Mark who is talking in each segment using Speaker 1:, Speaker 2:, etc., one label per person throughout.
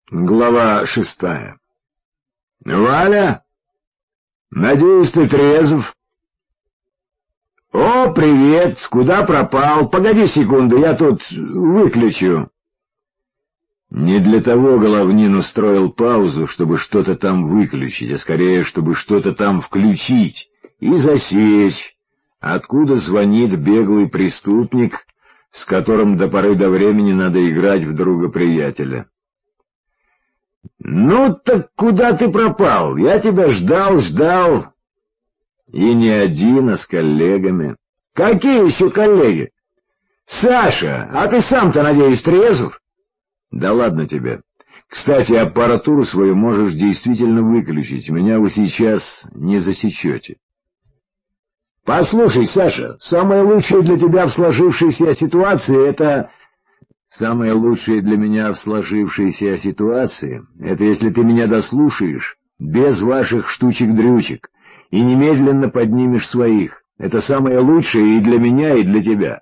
Speaker 1: Глава 6. Валя? Надеюсь, ты трезв? О, привет! Куда пропал? Погоди секунду, я тут выключу. Не для того Головнин устроил паузу, чтобы что-то там выключить, а скорее, чтобы что-то там включить и засечь, откуда звонит беглый преступник, с которым до поры до времени надо играть в друга-приятеля. «Ну так куда ты пропал? Я тебя ждал. И не один, а с коллегами». «Какие еще коллеги?» «Саша, а ты сам-то, надеюсь, трезв?» «Да ладно тебе. Кстати, аппаратуру свою можешь действительно выключить. Меня вы сейчас не засечете». «Послушай, Саша, самое лучшее для тебя в сложившейся ситуации — это...» «Самое лучшее для меня в сложившейся ситуации — это если ты меня дослушаешь, без ваших штучек-дрючек, и немедленно поднимешь своих. Это самое лучшее и для меня, и для тебя».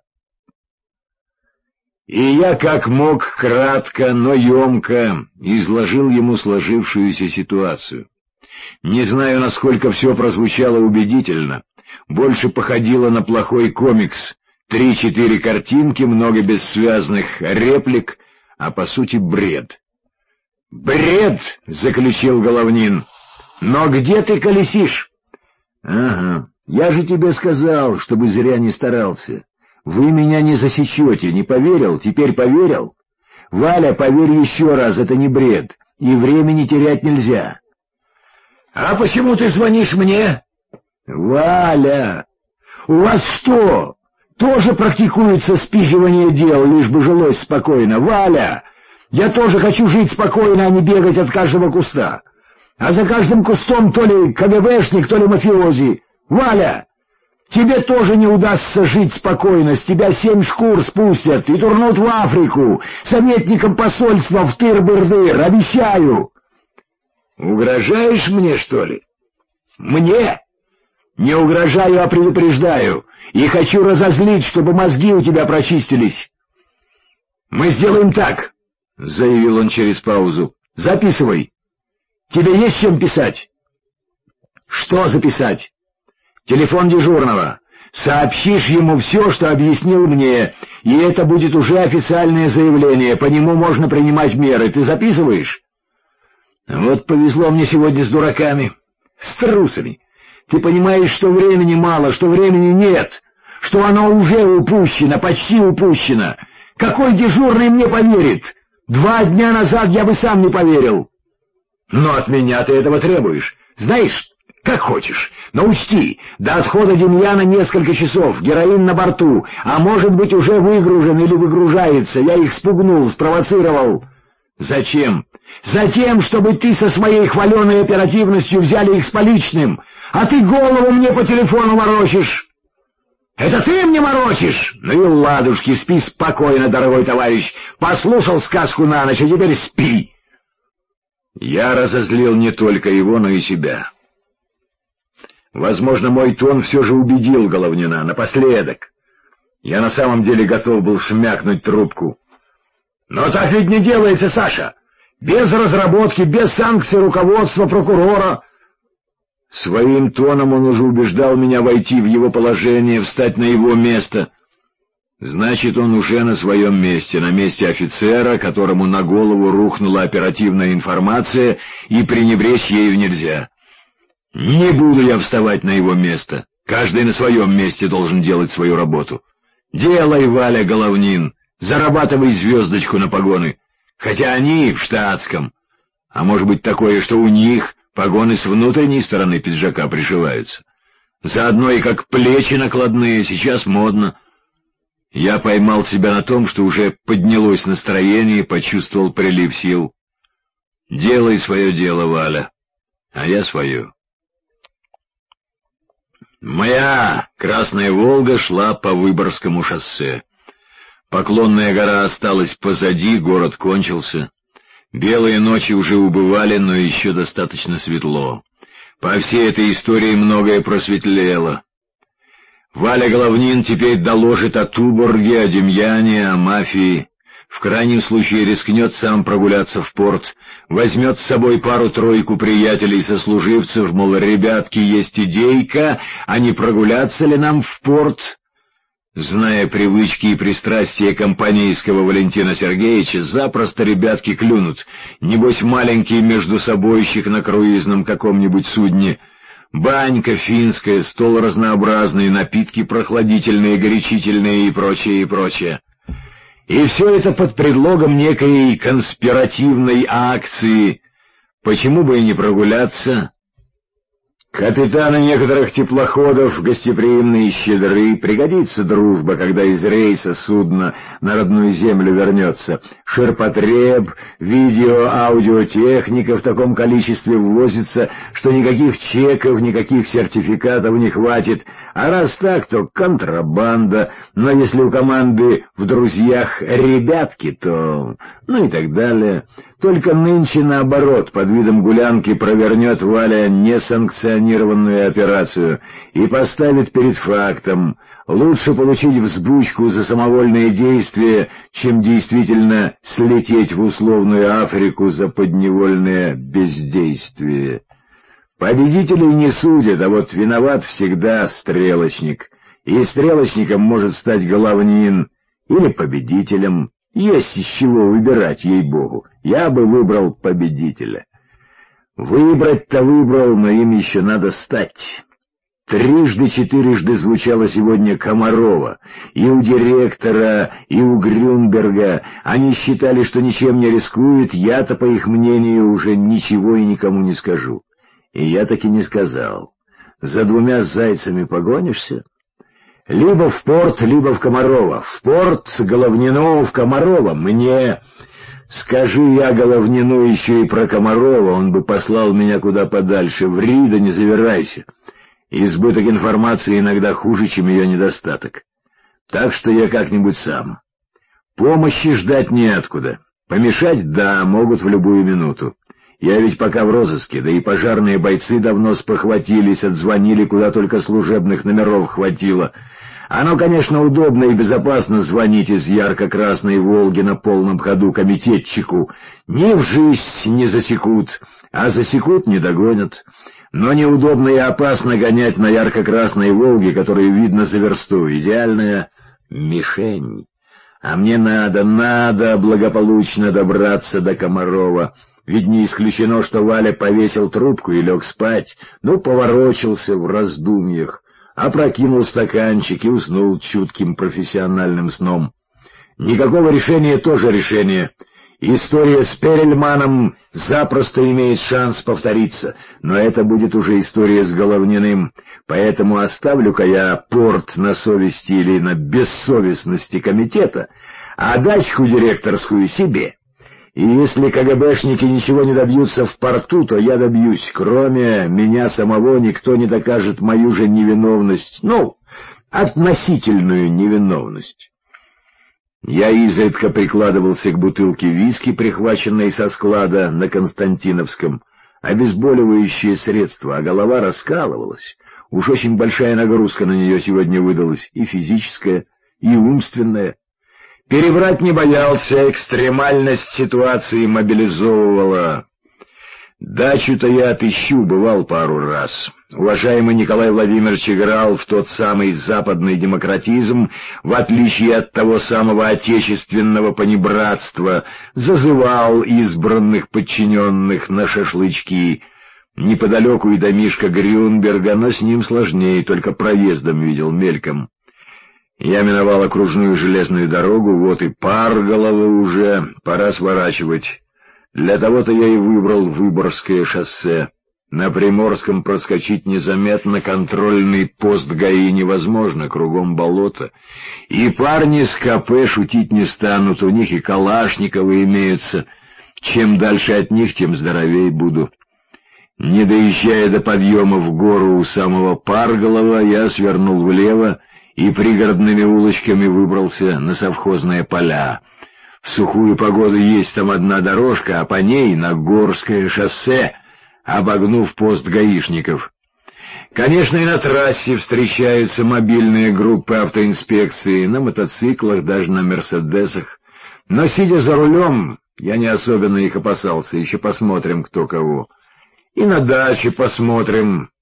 Speaker 1: И я как мог кратко, но емко изложил ему сложившуюся ситуацию. Не знаю, насколько все прозвучало убедительно, больше походило на плохой комикс. 3-4 картинки, много бессвязных реплик, а по сути бред. «Бред!» — заключил Головнин. «Но где ты колесишь?» «Ага, я же тебе сказал, чтобы зря не старался. Вы меня не засечете, не поверил, теперь поверил? Валя, поверь еще раз, это не бред, и времени терять нельзя». «А почему ты звонишь мне?» «Валя, у вас что, тоже практикуется спихивание дел, лишь бы жилось спокойно? Валя, я тоже хочу жить спокойно, а не бегать от каждого куста. А за каждым кустом то ли КГБшник, то ли мафиози. Валя, тебе тоже не удастся жить спокойно, с тебя 7 шкур спустят и турнут в Африку, советником посольства в Тыр-Быр-Дыр, обещаю». «Угрожаешь мне, что ли?» «Мне? Не угрожаю, а предупреждаю. И хочу разозлить, чтобы мозги у тебя прочистились». «Мы сделаем так», — заявил он через паузу. «Записывай. Тебе есть чем писать?» «Что записать?» «Телефон дежурного. Сообщишь ему все, что объяснил мне, и это будет уже официальное заявление. По нему можно принимать меры. Ты записываешь?» «Вот повезло мне сегодня с дураками, с трусами. Ты понимаешь, что времени мало, что времени нет, что оно уже упущено, почти упущено. Какой дежурный мне поверит? 2 дня назад я бы сам не поверил». «Но от меня ты этого требуешь. Знаешь, как хочешь. Но учти, до отхода Демьяна несколько часов, героин на борту, а может быть уже выгружен или выгружается. Я их спугнул, спровоцировал». «Зачем?» «Затем, чтобы ты со своей хваленой оперативностью взяли их с поличным, а ты голову мне по телефону морочишь». «Это ты мне морочишь? Ну и ладушки, спи спокойно, дорогой товарищ. Послушал сказку на ночь, а теперь спи». Я разозлил не только его, но и себя. Возможно, мой тон все же убедил Головнина напоследок. Я на самом деле готов был шмякнуть трубку. «Но так ведь не делается, Саша. Без разработки, без санкций руководства, прокурора». Своим тоном он уже убеждал меня войти в его положение, встать на его место. Значит, он уже на своем месте, на месте офицера, которому на голову рухнула оперативная информация, и пренебречь ею нельзя. Не буду я вставать на его место. Каждый на своем месте должен делать свою работу. Делай, Валя, Головнин, зарабатывай звездочку на погоны. Хотя они в штатском. А может быть такое, что у них погоны с внутренней стороны пиджака пришиваются. Заодно и как плечи накладные, сейчас модно. Я поймал себя на том, что уже поднялось настроение, почувствовал прилив сил. Делай свое дело, Валя, а я свое. Моя «Красная Волга» шла по Выборгскому шоссе. Поклонная гора осталась позади, город кончился. Белые ночи уже убывали, но еще достаточно светло. По всей этой истории многое просветлело. Валя Головнин теперь доложит о Туборге, о Демьяне, о мафии. В крайнем случае рискнет сам прогуляться в порт, возьмет с собой пару-тройку приятелей-сослуживцев, мол, ребятки, есть идейка, а не прогуляться ли нам в порт? Зная привычки и пристрастия компанейского Валентина Сергеевича, запросто ребятки клюнут, небось маленький междусобойщик на круизном каком-нибудь судне. Банька финская, стол разнообразный, напитки прохладительные, горячительные и прочее, и прочее. И все это под предлогом некой конспиративной акции. Почему бы и не прогуляться? Капитаны некоторых теплоходов гостеприимные и щедры, пригодится дружба, когда из рейса судно на родную землю вернется. Ширпотреб, видео-аудиотехника в таком количестве ввозится, что никаких чеков, никаких сертификатов не хватит. А раз так, то контрабанда, но если у команды в друзьях ребятки, то... ну и так далее. Только нынче наоборот, под видом гулянки провернет Валя несанкционированную операцию и поставит перед фактом: лучше получить взбучку за самовольные действия, чем действительно слететь в условную Африку за подневольное бездействие. Победителей не судят, а вот виноват всегда стрелочник, и стрелочником может стать головнин или победителем. Есть из чего выбирать, ей-богу. Я бы выбрал победителя. Выбрать-то выбрал, но им еще надо стать. Трижды-четырежды звучало сегодня Комарова. И у директора, и у Грюнберга. Они считали, что ничем не рискуют. Я-то, по их мнению, уже ничего и никому не скажу. И я таки не сказал. За двумя зайцами погонишься? Либо в порт, либо в Комарова. В порт Головнину, в Комарова. Мне... Скажи я Головнину еще и про Комарова, он бы послал меня куда подальше. Ври, да не завирайся. Избыток информации иногда хуже, чем ее недостаток. Так что я как-нибудь сам. Помощи ждать неоткуда. Помешать, да, могут в любую минуту. Я ведь пока в розыске, да и пожарные бойцы давно спохватились, отзвонили, куда только служебных номеров хватило. Оно, конечно, удобно и безопасно звонить из ярко-красной «Волги» на полном ходу комитетчику. Ни в жизнь не засекут, а засекут — не догонят. Но неудобно и опасно гонять на ярко-красной «Волге», которую видно за версту. Идеальная мишень. А мне надо благополучно добраться до Комарова. Ведь не исключено, что Валя повесил трубку и лег спать, поворочился в раздумьях, опрокинул стаканчик и уснул чутким профессиональным сном. Никакого решения тоже решение. История с Перельманом запросто имеет шанс повториться, но это будет уже история с Головниным, поэтому оставлю-ка я порт на совести или на бессовестности комитета, а дачку директорскую себе. И если КГБшники ничего не добьются в порту, то я добьюсь. Кроме меня самого никто не докажет мою же невиновность, относительную невиновность. Я изредка прикладывался к бутылке виски, прихваченной со склада на Константиновском, обезболивающее средство, а голова раскалывалась. Уж очень большая нагрузка на нее сегодня выдалась, и физическая, и умственная. Перебрать не боялся, экстремальность ситуации мобилизовывала. Дачу-то я отыщу, бывал пару раз. Уважаемый Николай Владимирович играл в тот самый западный демократизм, в отличие от того самого отечественного понебратства, зазывал избранных подчиненных на шашлычки. Неподалеку и домишко Грюнберга, но с ним сложнее, только проездом видел мельком. Я миновал окружную железную дорогу, вот и Парголово уже, пора сворачивать. Для того-то я и выбрал Выборгское шоссе. На Приморском проскочить незаметно, контрольный пост ГАИ невозможно, кругом болото. И парни с КП шутить не станут, у них и Калашниковы имеются. Чем дальше от них, тем здоровей буду. Не доезжая до подъема в гору у самого Парголова, я свернул влево и пригородными улочками выбрался на совхозные поля. В сухую погоду есть там одна дорожка, а по ней на Горское шоссе, обогнув пост гаишников. Конечно, и на трассе встречаются мобильные группы автоинспекции, на мотоциклах, даже на «Мерседесах». Но, сидя за рулем, я не особенно их опасался, еще посмотрим, кто кого. И на даче посмотрим,